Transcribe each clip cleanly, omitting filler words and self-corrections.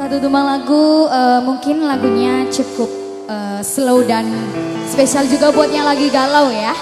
Satu tumbang lagu, mungkin lagunya cukup slow dan spesial juga buat yang lagi galau ya.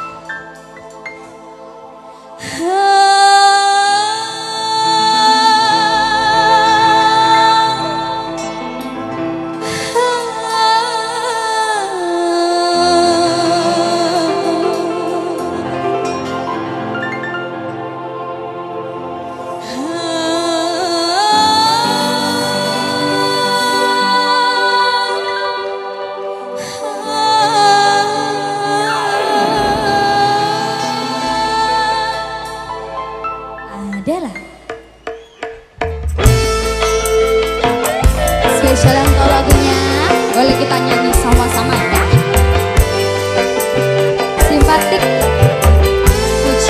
Adalah spesial untuk lagunya, boleh kita nyanyi sama-sama ya. Simpatik Puji.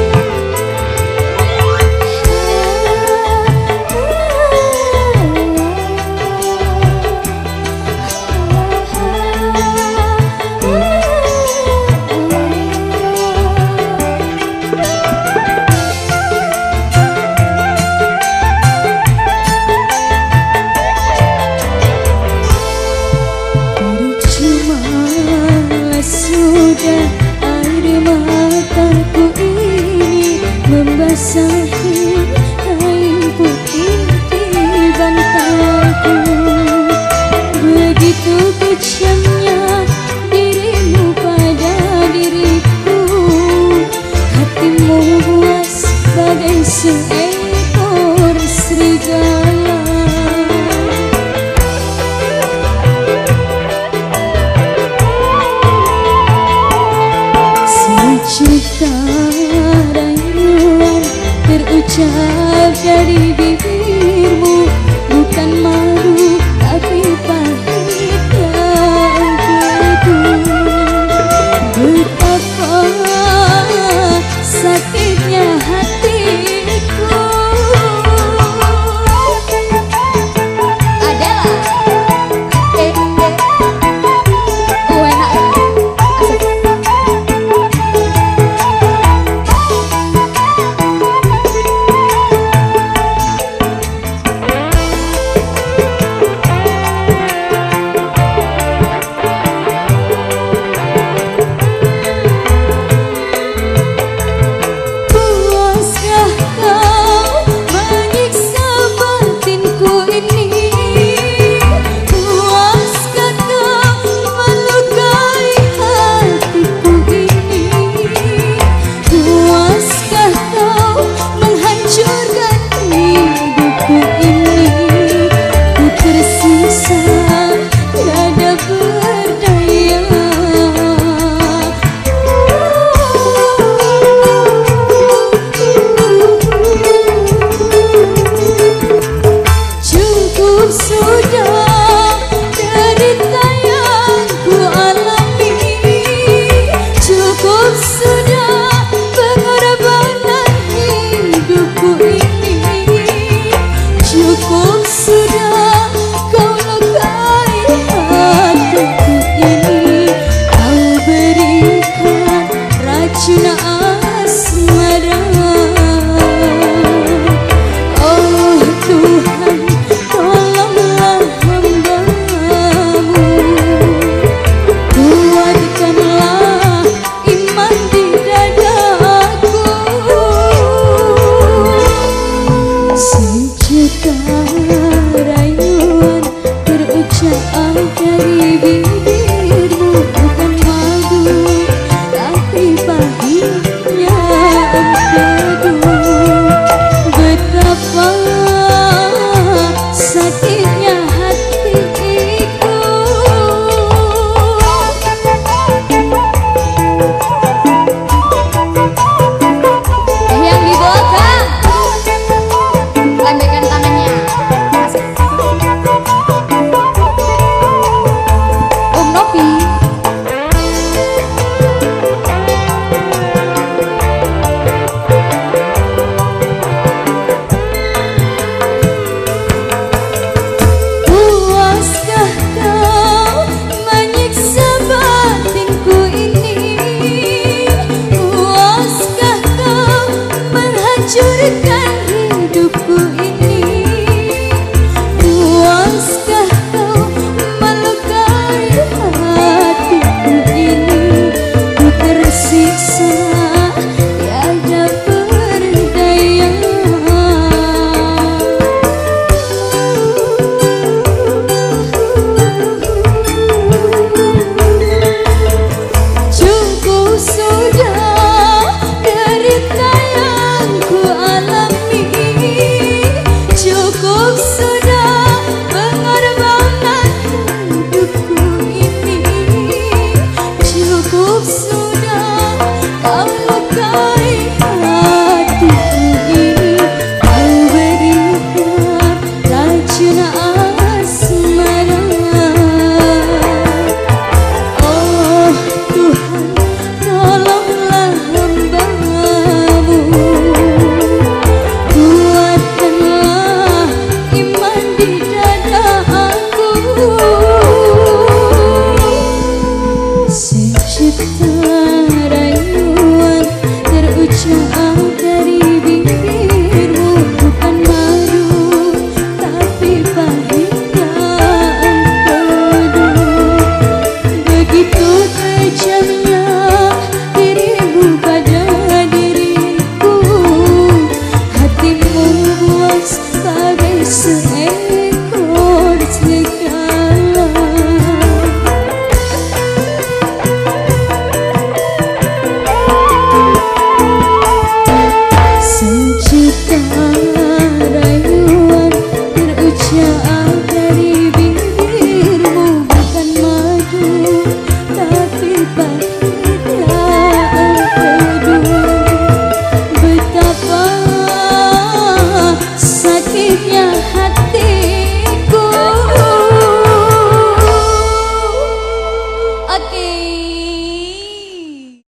Sudah air mataku ini membasahi kain putih di bantalku. Begitu kejamnya dirimu pada diriku, hatimu buas bagai seekor serigala. Sejuta rayuan terucap dari bibirmu, bukan malu tapi pahit yang teguh. Betapa sakitnya hatiku. Oh Tuhan, tolonglah wujud asmara. Oh Tuhan, tolonglah hamba-Mu, kuatkanlah iman di dada aku. Secipta rayuan terucap dari bibirmu, bukan madu tapi pahit dan pedu. Begitu tajamnya dirimu pada diriku, hatimu luas bagai seekor serigala. Sejuta rayuan terucap